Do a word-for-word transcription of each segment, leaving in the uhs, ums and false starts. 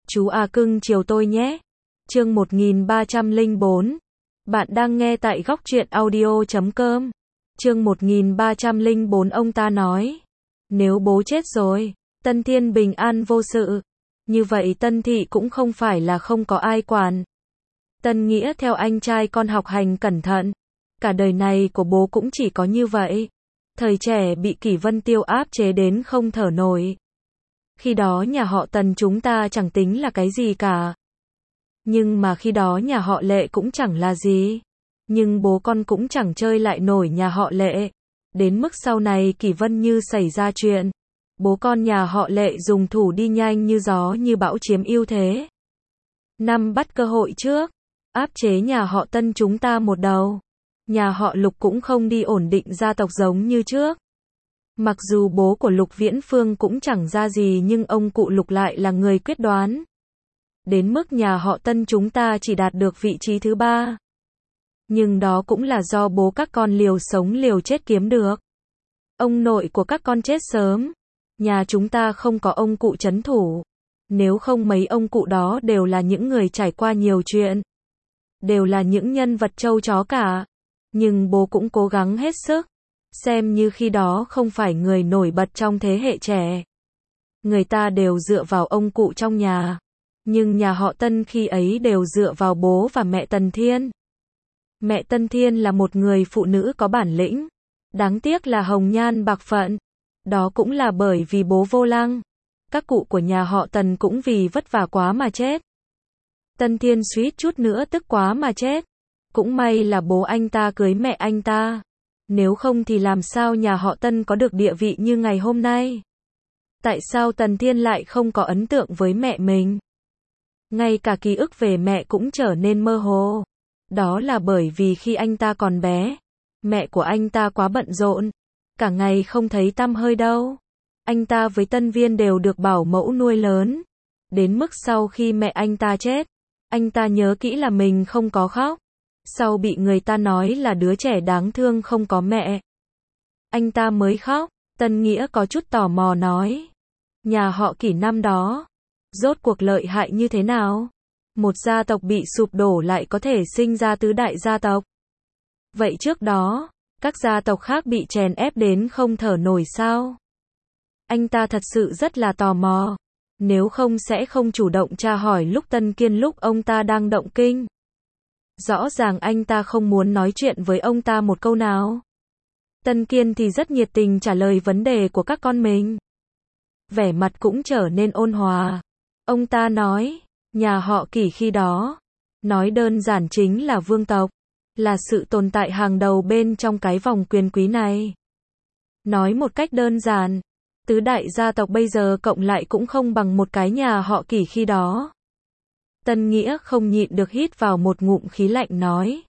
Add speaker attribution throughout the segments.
Speaker 1: Chú à cưng chiều tôi nhé. Chương một nghìn ba trăm lẻ bốn. Bạn đang nghe tại góc truyện audio chấm com. Chương một nghìn ba trăm lẻ bốn ông ta nói. Nếu bố chết rồi, Tân Thiên bình an vô sự. Như vậy Tân Thị cũng không phải là không có ai quản. Tân Nghĩa theo anh trai con học hành cẩn thận. Cả đời này của bố cũng chỉ có như vậy. Thời trẻ bị Kỷ Vân Tiêu áp chế đến không thở nổi. Khi đó nhà họ Tần chúng ta chẳng tính là cái gì cả. Nhưng mà khi đó nhà họ Lệ cũng chẳng là gì. Nhưng bố con cũng chẳng chơi lại nổi nhà họ Lệ. Đến mức sau này Kỷ Vân Như xảy ra chuyện. Bố con nhà họ Lệ dùng thủ đi nhanh như gió như bão chiếm ưu thế. Năm bắt cơ hội trước. Áp chế nhà họ Tân chúng ta một đầu. Nhà họ Lục cũng không đi ổn định gia tộc giống như trước. Mặc dù bố của Lục Viễn Phương cũng chẳng ra gì nhưng ông cụ Lục lại là người quyết đoán. Đến mức nhà họ Tân chúng ta chỉ đạt được vị trí thứ ba. Nhưng đó cũng là do bố các con liều sống liều chết kiếm được. Ông nội của các con chết sớm. Nhà chúng ta không có ông cụ trấn thủ. Nếu không mấy ông cụ đó đều là những người trải qua nhiều chuyện. Đều là những nhân vật trâu chó cả. Nhưng bố cũng cố gắng hết sức. Xem như khi đó không phải người nổi bật trong thế hệ trẻ. Người ta đều dựa vào ông cụ trong nhà. Nhưng nhà họ Tân khi ấy đều dựa vào bố và mẹ Tần Thiên. Mẹ Tân Thiên là một người phụ nữ có bản lĩnh. Đáng tiếc là hồng nhan bạc phận. Đó cũng là bởi vì bố vô lăng. Các cụ của nhà họ Tần cũng vì vất vả quá mà chết. Tân Thiên suýt chút nữa tức quá mà chết. Cũng may là bố anh ta cưới mẹ anh ta. Nếu không thì làm sao nhà họ Tân có được địa vị như ngày hôm nay? Tại sao Tần Thiên lại không có ấn tượng với mẹ mình? Ngay cả ký ức về mẹ cũng trở nên mơ hồ. Đó là bởi vì khi anh ta còn bé, mẹ của anh ta quá bận rộn, cả ngày không thấy tăm hơi đâu. Anh ta với Tân Viên đều được bảo mẫu nuôi lớn. Đến mức sau khi mẹ anh ta chết, anh ta nhớ kỹ là mình không có khóc. Sau bị người ta nói là đứa trẻ đáng thương không có mẹ, anh ta mới khóc. Tân Nghĩa có chút tò mò nói. Nhà họ Kỷ năm đó, rốt cuộc lợi hại như thế nào? Một gia tộc bị sụp đổ lại có thể sinh ra tứ đại gia tộc. Vậy trước đó, các gia tộc khác bị chèn ép đến không thở nổi sao? Anh ta thật sự rất là tò mò. Nếu không sẽ không chủ động tra hỏi lúc Tân Kiên lúc ông ta đang động kinh. Rõ ràng anh ta không muốn nói chuyện với ông ta một câu nào. Tân Kiên thì rất nhiệt tình trả lời vấn đề của các con mình. Vẻ mặt cũng trở nên ôn hòa. Ông ta nói, nhà họ Kỷ khi đó, nói đơn giản chính là vương tộc, là sự tồn tại hàng đầu bên trong cái vòng quyền quý này. Nói một cách đơn giản, tứ đại gia tộc bây giờ cộng lại cũng không bằng một cái nhà họ Kỷ khi đó. Tân Nghĩa không nhịn được hít vào một ngụm khí lạnh nói.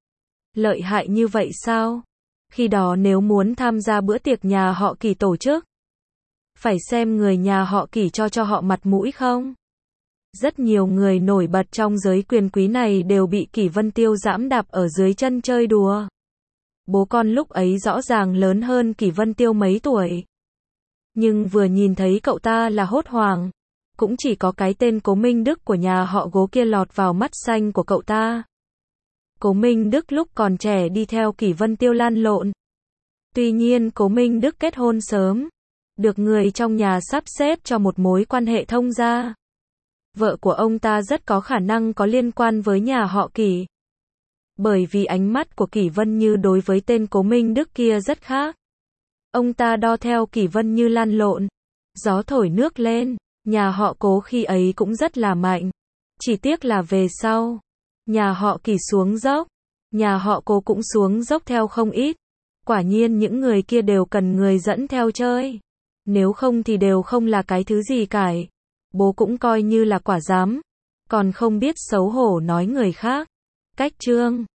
Speaker 1: Lợi hại như vậy sao? Khi đó nếu muốn tham gia bữa tiệc nhà họ Kỷ tổ chức, phải xem người nhà họ Kỷ cho cho họ mặt mũi không? Rất nhiều người nổi bật trong giới quyền quý này đều bị Kỷ Vân Tiêu giẫm đạp ở dưới chân chơi đùa. Bố con lúc ấy rõ ràng lớn hơn Kỷ Vân Tiêu mấy tuổi. Nhưng vừa nhìn thấy cậu ta là hốt hoảng. Cũng chỉ có cái tên Cố Minh Đức của nhà họ Gố kia lọt vào mắt xanh của cậu ta. Cố Minh Đức lúc còn trẻ đi theo Kỷ Vân Tiêu lan lộn. Tuy nhiên Cố Minh Đức kết hôn sớm. Được người trong nhà sắp xếp cho một mối quan hệ thông gia. Vợ của ông ta rất có khả năng có liên quan với nhà họ Kỷ. Bởi vì ánh mắt của Kỷ Vân Như đối với tên Cố Minh Đức kia rất khác. Ông ta đo theo Kỷ Vân Như lan lộn. Gió thổi nước lên. Nhà họ Cố khi ấy cũng rất là mạnh. Chỉ tiếc là về sau, nhà họ Kỷ xuống dốc. Nhà họ Cố cũng xuống dốc theo không ít. Quả nhiên những người kia đều cần người dẫn theo chơi. Nếu không thì đều không là cái thứ gì cả. Bố cũng coi như là quả dám. Còn không biết xấu hổ nói người khác. Cách chương